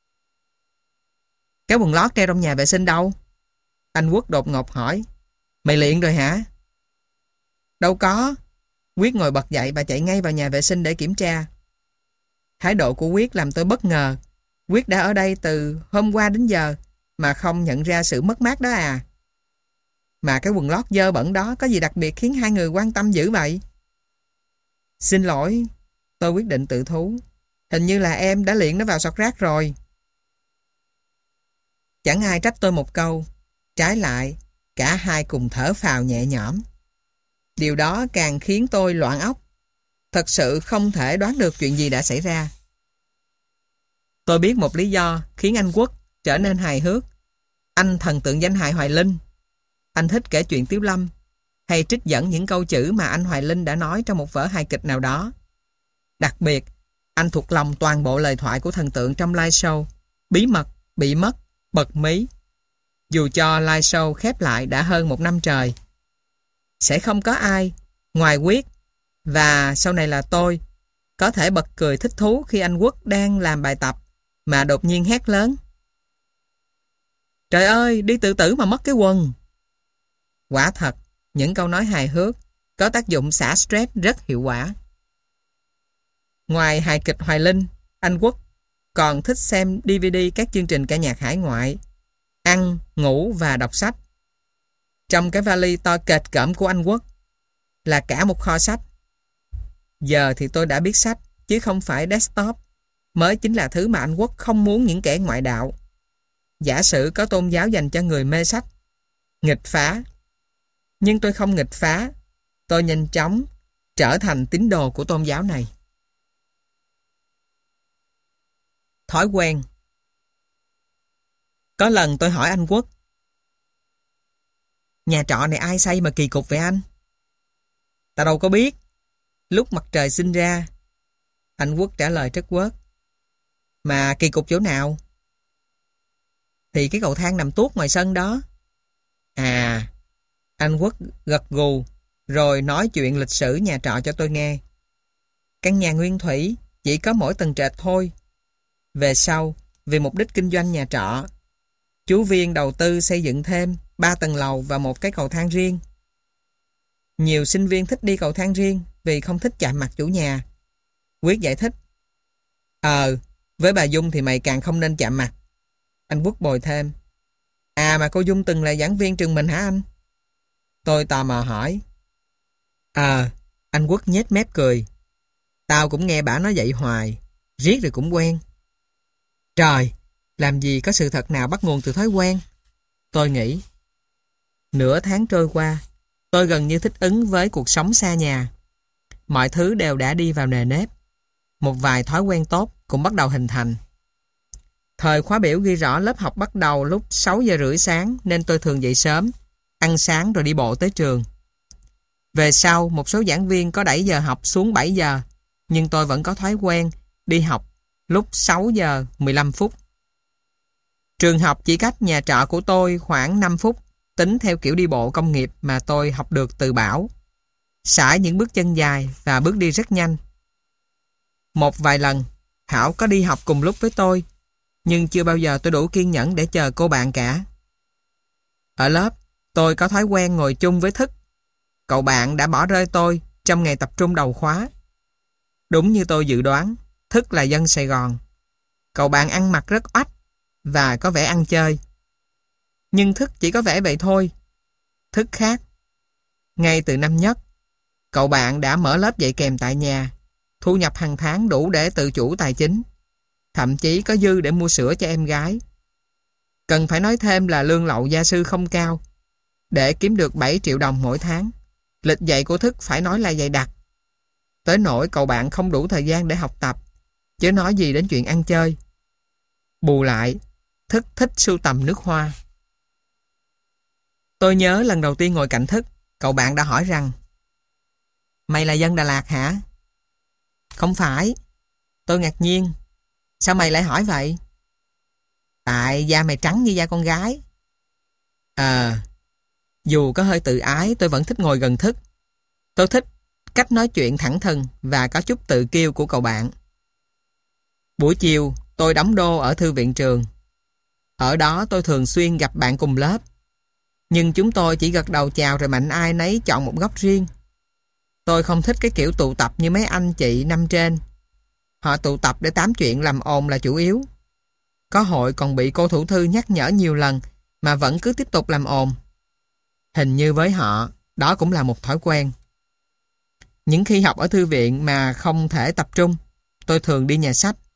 Cái quần lót treo trong nhà vệ sinh đâu? Anh Quốc đột ngột hỏi. Mày luyện rồi hả? Đâu có. Quyết ngồi bật dậy và chạy ngay vào nhà vệ sinh để kiểm tra. Thái độ của Quyết làm tôi bất ngờ. Quyết đã ở đây từ hôm qua đến giờ mà không nhận ra sự mất mát đó à? Mà cái quần lót dơ bẩn đó có gì đặc biệt khiến hai người quan tâm dữ vậy? Xin lỗi, tôi quyết định tự thú. Hình như là em đã liệng nó vào sọt rác rồi. Chẳng ai trách tôi một câu. Trái lại, cả hai cùng thở phào nhẹ nhõm. Điều đó càng khiến tôi loạn óc. Thật sự không thể đoán được chuyện gì đã xảy ra. Tôi biết một lý do khiến anh Quốc trở nên hài hước. Anh thần tượng danh hài Hoài Linh. Anh thích kể chuyện Tiếu Lâm hay trích dẫn những câu chữ mà anh Hoài Linh đã nói trong một vở hài kịch nào đó. Đặc biệt, anh thuộc lòng toàn bộ lời thoại của thần tượng trong live show Bí mật, bị mất, bật mí. Dù cho live show khép lại đã hơn một năm trời. Sẽ không có ai, ngoài Quyết và sau này là tôi, có thể bật cười thích thú khi anh Quốc đang làm bài tập mà đột nhiên hét lớn: "Trời ơi, đi tự tử mà mất cái quần!" Quả thật, những câu nói hài hước có tác dụng xả stress rất hiệu quả. Ngoài hài kịch Hoài Linh, anh Quốc còn thích xem đê vê đê các chương trình ca nhạc hải ngoại, ăn, ngủ và đọc sách. Trong cái vali to kệt cỡm của anh Quốc là cả một kho sách. Giờ thì tôi đã biết sách, chứ không phải desktop, mới chính là thứ mà anh Quốc không muốn những kẻ ngoại đạo. Giả sử có tôn giáo dành cho người mê sách, nghịch phá. Nhưng tôi không nghịch phá. Tôi nhanh chóng trở thành tín đồ của tôn giáo này. Thói quen. Có lần tôi hỏi anh Quốc: "Nhà trọ này ai xây mà kỳ cục vậy anh?" "Ta đâu có biết. Lúc mặt trời sinh ra." Anh Quốc trả lời trất quớt. "Mà kỳ cục chỗ nào?" "Thì cái cầu thang nằm tuốt ngoài sân đó." "À." Anh Quốc gật gù rồi nói chuyện lịch sử nhà trọ cho tôi nghe. Căn nhà nguyên thủy chỉ có mỗi tầng trệt thôi. Về sau, vì mục đích kinh doanh nhà trọ, chú Viên đầu tư xây dựng thêm ba tầng lầu và một cái cầu thang riêng. Nhiều sinh viên thích đi cầu thang riêng vì không thích chạm mặt chủ nhà. Quyết giải thích: "Ờ, với bà Dung thì mày càng không nên chạm mặt." Anh Quốc bồi thêm: "À mà cô Dung từng là giảng viên trường mình hả anh?" Tôi tò mò hỏi. "Ờ," anh Quốc nhếch mép cười. "Tao cũng nghe bả nói vậy hoài, riết rồi cũng quen." Trời, làm gì có sự thật nào bắt nguồn từ thói quen? Tôi nghĩ. Nửa tháng trôi qua, tôi gần như thích ứng với cuộc sống xa nhà. Mọi thứ đều đã đi vào nề nếp. Một vài thói quen tốt cũng bắt đầu hình thành. Thời khóa biểu ghi rõ lớp học bắt đầu lúc sáu giờ rưỡi sáng nên tôi thường dậy sớm, ăn sáng rồi đi bộ tới trường. Về sau, một số giảng viên có đẩy giờ học xuống bảy giờ, nhưng tôi vẫn có thói quen đi học lúc sáu giờ mười lăm phút. Trường học chỉ cách nhà trọ của tôi khoảng năm phút, tính theo kiểu đi bộ công nghiệp mà tôi học được từ Bảo. Sải những bước chân dài và bước đi rất nhanh. Một vài lần, Hảo có đi học cùng lúc với tôi, nhưng chưa bao giờ tôi đủ kiên nhẫn để chờ cô bạn cả. Ở lớp, tôi có thói quen ngồi chung với Thức. Cậu bạn đã bỏ rơi tôi trong ngày tập trung đầu khóa. Đúng như tôi dự đoán, Thức là dân Sài Gòn. Cậu bạn ăn mặc rất oách và có vẻ ăn chơi. Nhưng Thức chỉ có vẻ vậy thôi. Thức khác. Ngay từ năm nhất, cậu bạn đã mở lớp dạy kèm tại nhà, thu nhập hàng tháng đủ để tự chủ tài chính, thậm chí có dư để mua sữa cho em gái. Cần phải nói thêm là lương lậu gia sư không cao. Để kiếm được bảy triệu đồng mỗi tháng, lịch dạy của Thức phải nói là dày đặc. Tới nỗi cậu bạn không đủ thời gian để học tập, chứ nói gì đến chuyện ăn chơi. Bù lại, Thức thích sưu tầm nước hoa. Tôi nhớ lần đầu tiên ngồi cạnh Thức, cậu bạn đã hỏi rằng: "Mày là dân Đà Lạt hả?" "Không phải." Tôi ngạc nhiên. "Sao mày lại hỏi vậy?" "Tại da mày trắng như da con gái." Ờ, dù có hơi tự ái, tôi vẫn thích ngồi gần Thức. Tôi thích cách nói chuyện thẳng thừng và có chút tự kiêu của cậu bạn. Buổi chiều, tôi đóng đô ở thư viện trường. Ở đó tôi thường xuyên gặp bạn cùng lớp. Nhưng chúng tôi chỉ gật đầu chào rồi mạnh ai nấy chọn một góc riêng. Tôi không thích cái kiểu tụ tập như mấy anh chị năm trên. Họ tụ tập để tám chuyện làm ồn là chủ yếu. Có hội còn bị cô thủ thư nhắc nhở nhiều lần mà vẫn cứ tiếp tục làm ồn. Hình như với họ, đó cũng là một thói quen. Những khi học ở thư viện mà không thể tập trung, tôi thường đi nhà sách.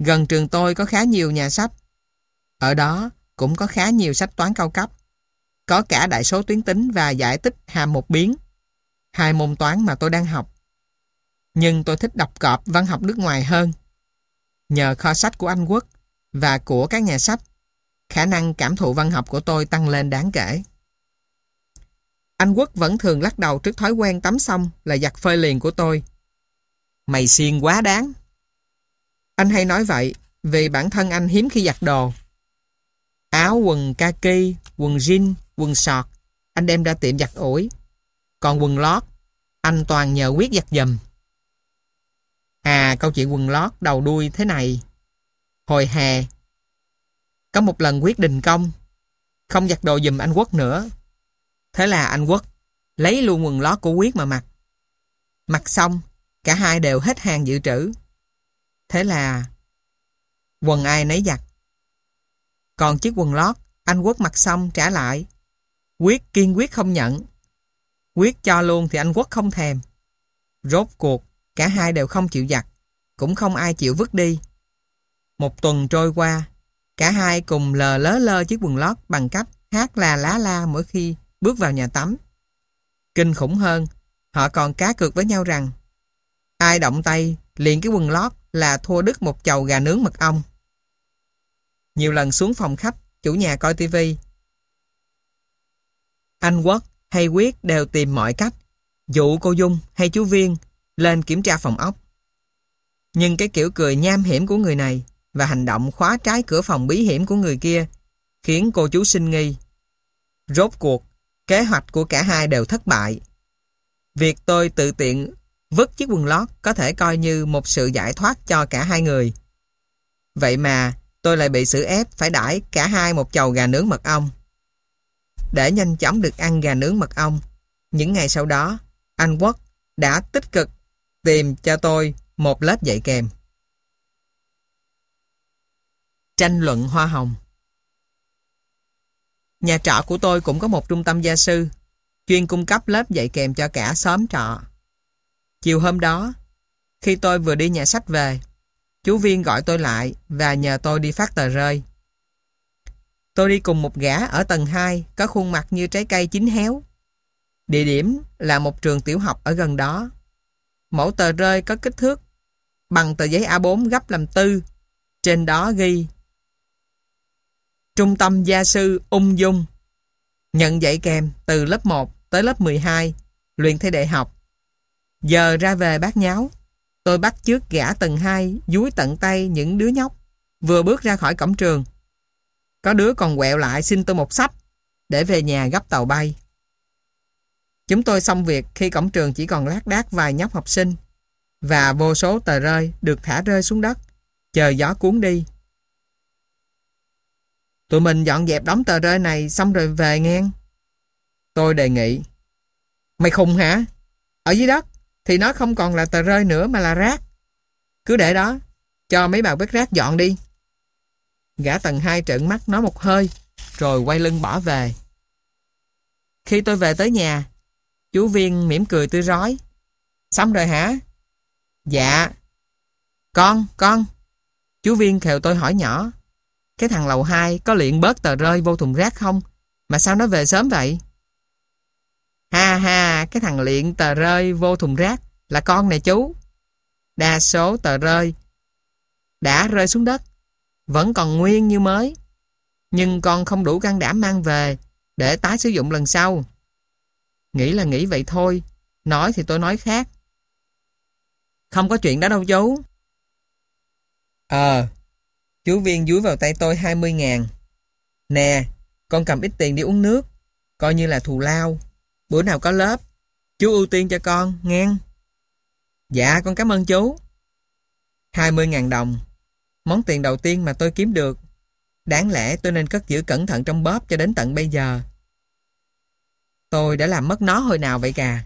Gần trường tôi có khá nhiều nhà sách. Ở đó cũng có khá nhiều sách toán cao cấp. Có cả đại số tuyến tính và giải tích hàm một biến. Hai môn toán mà tôi đang học. Nhưng tôi thích đọc cọp văn học nước ngoài hơn. Nhờ kho sách của Anh Quốc và của các nhà sách, khả năng cảm thụ văn học của tôi tăng lên đáng kể. Anh Quốc vẫn thường lắc đầu trước thói quen tắm xong là giặt phơi liền của tôi. Mày xiên quá đáng. Anh hay nói vậy vì bản thân anh hiếm khi giặt đồ. Áo quần kaki, quần jean, quần sọt anh đem ra tiệm giặt ủi. Còn quần lót anh toàn nhờ Quyết giặt giùm. À, câu chuyện quần lót đầu đuôi thế này. Hồi hè có một lần Quyết đình công, không giặt đồ giùm anh Quốc nữa. Thế là anh Quốc lấy luôn quần lót của Quyết mà mặc. Mặc xong, cả hai đều hết hàng dự trữ. Thế là quần ai nấy giặt. Còn chiếc quần lót anh Quốc mặc xong trả lại, Quyết kiên quyết không nhận. Quyết cho luôn thì anh Quốc không thèm. Rốt cuộc cả hai đều không chịu giặt, cũng không ai chịu vứt đi. Một tuần trôi qua, cả hai cùng lờ lớ lơ chiếc quần lót bằng cách hát là lá la mỗi khi bước vào nhà tắm. Kinh khủng hơn, họ còn cá cược với nhau rằng ai động tay liền cái quần lót là thua đứt một chầu gà nướng mật ong. Nhiều lần xuống phòng khách, chủ nhà coi tivi, anh Quốc hay Quyết đều tìm mọi cách dụ cô Dung hay chú Viên lên kiểm tra phòng ốc. Nhưng cái kiểu cười nham hiểm của người này và hành động khóa trái cửa phòng bí hiểm của người kia khiến cô chú sinh nghi. Rốt cuộc, kế hoạch của cả hai đều thất bại. Việc tôi tự tiện vứt chiếc quần lót có thể coi như một sự giải thoát cho cả hai người. Vậy mà tôi lại bị xử ép phải đãi cả hai một chầu gà nướng mật ong. Để nhanh chóng được ăn gà nướng mật ong, những ngày sau đó, anh Quốc đã tích cực tìm cho tôi một lớp dạy kèm. Tranh luận hoa hồng. Nhà trọ của tôi cũng có một trung tâm gia sư, chuyên cung cấp lớp dạy kèm cho cả xóm trọ. Chiều hôm đó, khi tôi vừa đi nhà sách về, chú Viên gọi tôi lại và nhờ tôi đi phát tờ rơi. Tôi đi cùng một gã ở tầng hai có khuôn mặt như trái cây chín héo. Địa điểm là một trường tiểu học ở gần đó. Mẫu tờ rơi có kích thước bằng tờ giấy A bốn gấp làm tư. Trên đó ghi: Trung tâm gia sư Ung Dung, nhận dạy kèm từ lớp một tới lớp mười hai, luyện thi đại học. Giờ ra về bát nháo, tôi bắt chước gã tầng hai dúi tận tay những đứa nhóc vừa bước ra khỏi cổng trường. Có đứa còn quẹo lại xin tôi một sách để về nhà gấp tàu bay. Chúng tôi xong việc khi cổng trường chỉ còn lác đác vài nhóc học sinh và vô số tờ rơi được thả rơi xuống đất, chờ gió cuốn đi. Tụi mình dọn dẹp đống tờ rơi này xong rồi về nghe. Tôi đề nghị. Mày khùng hả? Ở dưới đất thì nó không còn là tờ rơi nữa mà là rác. Cứ để đó, cho mấy bà vứt rác dọn đi. Gã tầng hai trợn mắt nói một hơi, rồi quay lưng bỏ về. Khi tôi về tới nhà, chú Viên mỉm cười tươi rói. Xong rồi hả? Dạ. Con, con. Chú Viên khều tôi hỏi nhỏ. Cái thằng lầu hai có luyện bớt tờ rơi vô thùng rác không? Mà sao nó về sớm vậy? Ha ha, cái thằng luyện tờ rơi vô thùng rác là con này chú. Đa số tờ rơi đã rơi xuống đất, vẫn còn nguyên như mới. Nhưng con không đủ can đảm mang về để tái sử dụng lần sau. Nghĩ là nghĩ vậy thôi, nói thì tôi nói khác. Không có chuyện đó đâu chú. Ờ, chú Viên dúi vào tay tôi hai mươi ngàn. Nè, con cầm ít tiền đi uống nước, coi như là thù lao. Bữa nào có lớp, chú ưu tiên cho con, nghe. Dạ, con cảm ơn chú. hai mươi ngàn đồng, món tiền đầu tiên mà tôi kiếm được. Đáng lẽ tôi nên cất giữ cẩn thận trong bóp cho đến tận bây giờ. Tôi đã làm mất nó hồi nào vậy cà?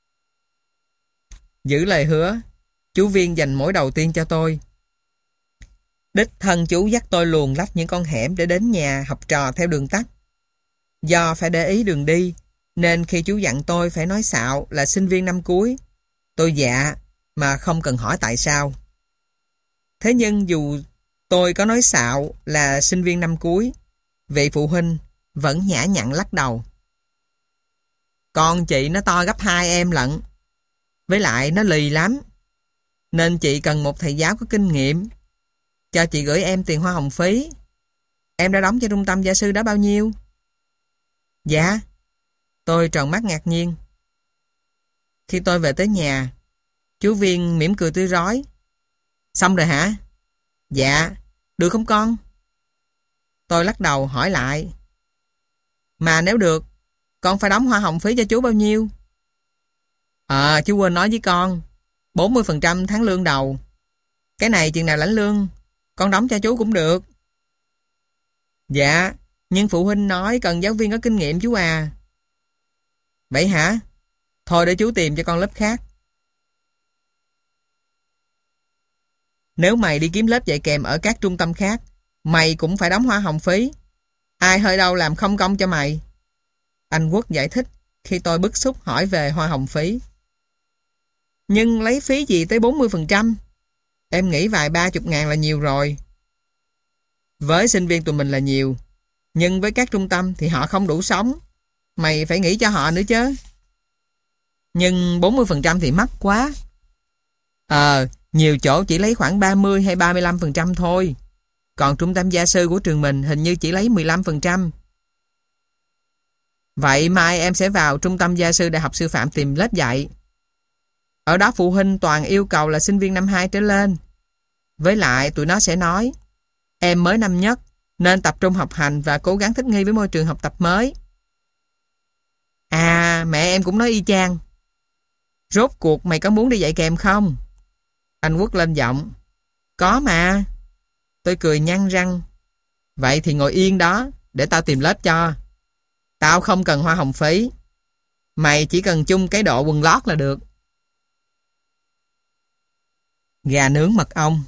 Giữ lời hứa, chú Viên dành mỗi đầu tiên cho tôi. Đích thân chú dắt tôi luồn lách những con hẻm để đến nhà học trò theo đường tắt. Do phải để ý đường đi, nên khi chú dặn tôi phải nói xạo là sinh viên năm cuối, tôi dạ mà không cần hỏi tại sao. Thế nhưng dù Tôi có nói xạo là sinh viên năm cuối. Vị phụ huynh vẫn nhã nhặn lắc đầu. Con chị nó to gấp hai em lận. Với lại nó lì lắm. Nên chị cần một thầy giáo có kinh nghiệm. Cho chị gửi em tiền hoa hồng phí. Em đã đóng cho trung tâm gia sư đó bao nhiêu? Dạ. Tôi tròn mắt ngạc nhiên. Khi tôi về tới nhà, chú Viên mỉm cười tươi rói. Xong rồi hả? Dạ. Được không con? Tôi lắc đầu hỏi lại. Mà nếu được, con phải đóng hoa hồng phí cho chú bao nhiêu? À, chú quên nói với con. bốn mươi phần trăm tháng lương đầu. Cái này chừng nào lãnh lương, con đóng cho chú cũng được. Dạ, nhưng phụ huynh nói cần giáo viên có kinh nghiệm chú à. Vậy hả? Thôi để chú tìm cho con lớp khác. Nếu mày đi kiếm lớp dạy kèm ở các trung tâm khác, mày cũng phải đóng hoa hồng phí. Ai hơi đâu làm không công cho mày. Anh Quốc giải thích khi tôi bức xúc hỏi về hoa hồng phí. Nhưng lấy phí gì tới bốn mươi phần trăm? Em nghĩ vài ba chục ngàn là nhiều rồi. Với sinh viên tụi mình là nhiều. Nhưng với các trung tâm thì họ không đủ sống. Mày phải nghĩ cho họ nữa chứ. Nhưng bốn mươi phần trăm thì mắc quá. Ờ, nhiều chỗ chỉ lấy khoảng ba mươi hay ba mươi lăm phần trăm thôi. Còn trung tâm gia sư của trường mình hình như chỉ lấy mười lăm phần trăm. Vậy mai em sẽ vào trung tâm gia sư Đại học Sư phạm tìm lớp dạy. Ở đó phụ huynh toàn yêu cầu là sinh viên năm hai trở lên. Với lại tụi nó sẽ nói em mới năm nhất nên tập trung học hành và cố gắng thích nghi với môi trường học tập mới. À, mẹ em cũng nói y chang. Rốt cuộc mày có muốn đi dạy kèm không? Anh Quốc lên giọng. Có mà. Tôi cười nhăn răng. Vậy thì ngồi yên đó để tao tìm lớp cho. Tao không cần hoa hồng phí. Mày chỉ cần chung cái độ quần lót là được. Gà nướng mật ong.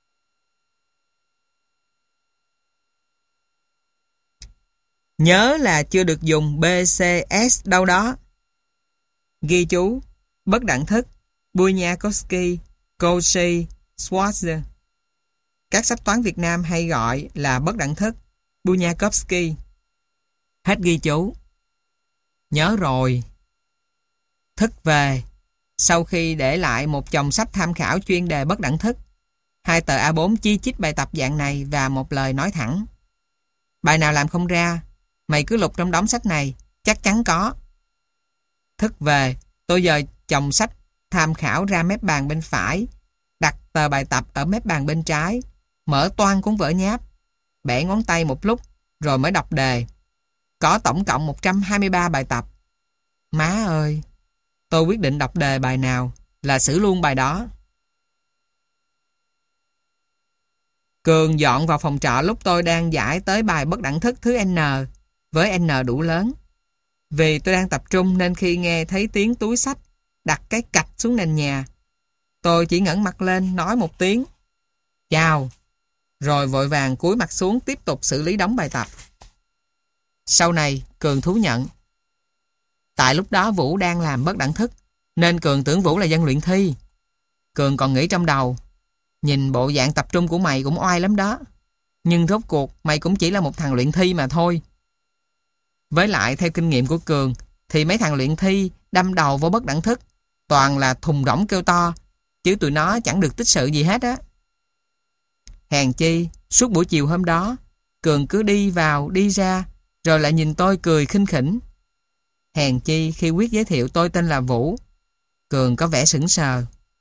Nhớ là chưa được dùng bê xê ét đâu đó. Ghi chú. Bất đẳng thức. Bunyakovsky, Cauchy, Schwarzer. Các sách toán Việt Nam hay gọi là bất đẳng thức Bunyakovsky. Hết ghi chú. Nhớ rồi. Thức về. Sau khi để lại một chồng sách tham khảo chuyên đề bất đẳng thức, hai tờ a bốn chi chít bài tập dạng này và một lời nói thẳng. Bài nào làm không ra, mày cứ lục trong đống sách này, chắc chắn có. Thức về, tôi dời chồng sách tham khảo ra mép bàn bên phải, đặt tờ bài tập ở mép bàn bên trái, mở toang cuốn vở nháp, bẻ ngón tay một lúc, rồi mới đọc đề. Có tổng cộng một trăm hai mươi ba bài tập. Má ơi! Tôi quyết định đọc đề bài nào là xử luôn bài đó. Cường dọn vào phòng trọ lúc tôi đang giải tới bài bất đẳng thức thứ N với N đủ lớn. Vì tôi đang tập trung nên khi nghe thấy tiếng túi xách đặt cái cạch xuống nền nhà, tôi chỉ ngẩng mặt lên nói một tiếng chào, rồi vội vàng cúi mặt xuống tiếp tục xử lý đống bài tập. Sau này Cường thú nhận tại lúc đó Vũ đang làm bất đẳng thức nên Cường tưởng Vũ là dân luyện thi. Cường còn nghĩ trong đầu, nhìn bộ dạng tập trung của mày cũng oai lắm đó, nhưng rốt cuộc mày cũng chỉ là một thằng luyện thi mà thôi. Với lại theo kinh nghiệm của Cường thì mấy thằng luyện thi đâm đầu vô bất đẳng thức toàn là thùng rỗng kêu to, chứ tụi nó chẳng được tích sự gì hết á. Hèn chi suốt buổi chiều hôm đó Cường cứ đi vào đi ra rồi lại nhìn tôi cười khinh khỉnh. Hèn chi khi Quyết giới thiệu tôi tên là Vũ, Cường có vẻ sững sờ.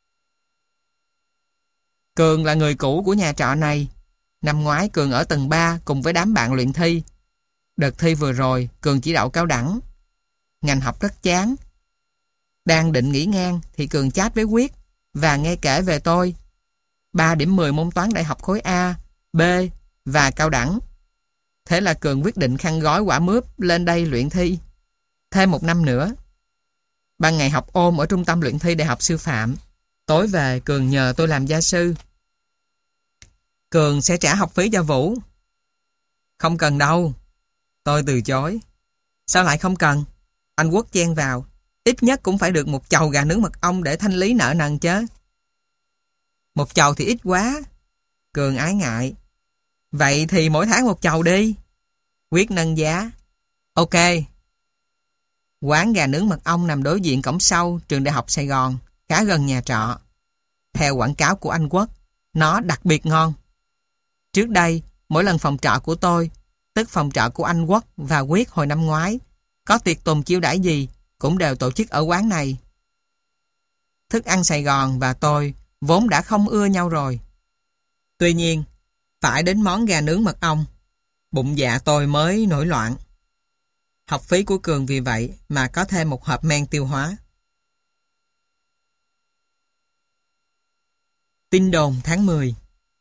Cường là người cũ của nhà trọ này. Năm ngoái Cường ở tầng ba cùng với đám bạn luyện thi. Đợt thi vừa rồi Cường chỉ đậu cao đẳng. Ngành học rất chán. Đang định nghỉ ngang thì Cường chat với Quyết và nghe kể về tôi. ba điểm mười môn toán đại học khối A, B và cao đẳng. Thế là Cường quyết định khăn gói quả mướp lên đây luyện thi. Thêm một năm nữa. Ban ngày học ôn ở trung tâm luyện thi Đại học Sư phạm. Tối về Cường nhờ tôi làm gia sư. Cường sẽ trả học phí cho Vũ. Không cần đâu. Tôi từ chối. Sao lại không cần? Anh Quốc chen vào. Ít nhất cũng phải được một chầu gà nướng mật ong để thanh lý nợ nần chứ. Một chầu thì ít quá. Cường ái ngại. Vậy thì mỗi tháng một chầu đi. Quyết nâng giá. Ok. Quán gà nướng mật ong nằm đối diện cổng sau trường Đại học Sài Gòn, khá gần nhà trọ. Theo quảng cáo của anh Quốc, nó đặc biệt ngon. Trước đây, mỗi lần phòng trọ của tôi, tức phòng trọ của anh Quốc và Quyết hồi năm ngoái, có tiệc tùng chiêu đãi gì cũng đều tổ chức ở quán này. Thức ăn Sài Gòn và tôi vốn đã không ưa nhau rồi. Tuy nhiên, phải đến món gà nướng mật ong, bụng dạ tôi mới nổi loạn. Học phí của Cường vì vậy mà có thêm một hộp men tiêu hóa. Tin đồn tháng mười.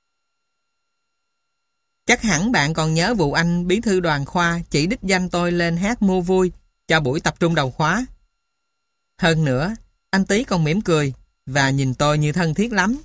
Chắc hẳn bạn còn nhớ vụ anh bí thư đoàn khoa chỉ đích danh tôi lên hát mua vui cho buổi tập trung đầu khóa. Hơn nữa, anh Tý còn mỉm cười và nhìn tôi như thân thiết lắm.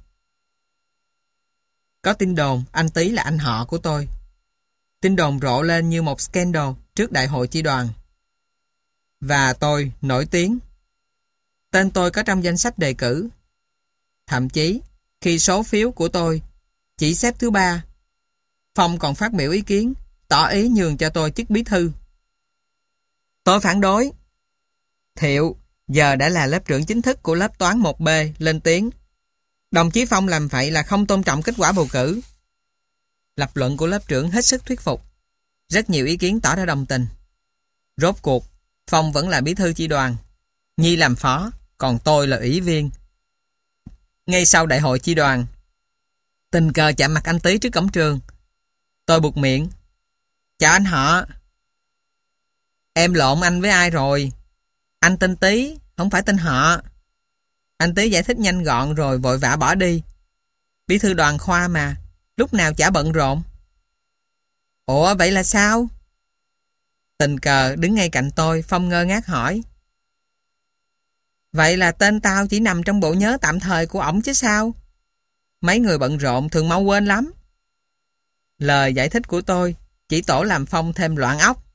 Có tin đồn anh Tý là anh họ của tôi. Tin đồn rộ lên như một scandal trước đại hội chi đoàn. Và tôi nổi tiếng. Tên tôi có trong danh sách đề cử. Thậm chí, khi số phiếu của tôi chỉ xếp thứ ba, Phong còn phát biểu ý kiến, tỏ ý nhường cho tôi chức bí thư. Tôi phản đối. Thiệu, giờ đã là lớp trưởng chính thức của lớp toán một B, lên tiếng. Đồng chí Phong làm vậy là không tôn trọng kết quả bầu cử. Lập luận của lớp trưởng hết sức thuyết phục. Rất nhiều ý kiến tỏ ra đồng tình. Rốt cuộc, Phong vẫn là bí thư chi đoàn. Nhi làm phó, còn tôi là ủy viên. Ngay sau đại hội chi đoàn, tình cờ chạm mặt anh Tý trước cổng trường. Tôi buột miệng. Chào anh họ. Em lộn anh với ai rồi? Anh tên Tý, không phải tên họ. Anh Tý giải thích nhanh gọn rồi vội vã bỏ đi. Bí thư đoàn khoa mà, lúc nào chả bận rộn. Ủa vậy là sao? Tình cờ đứng ngay cạnh tôi, Phong ngơ ngác hỏi. Vậy là tên tao chỉ nằm trong bộ nhớ tạm thời của ổng chứ sao? Mấy người bận rộn thường mau quên lắm. Lời giải thích của tôi chỉ tổ làm Phong thêm loạn óc.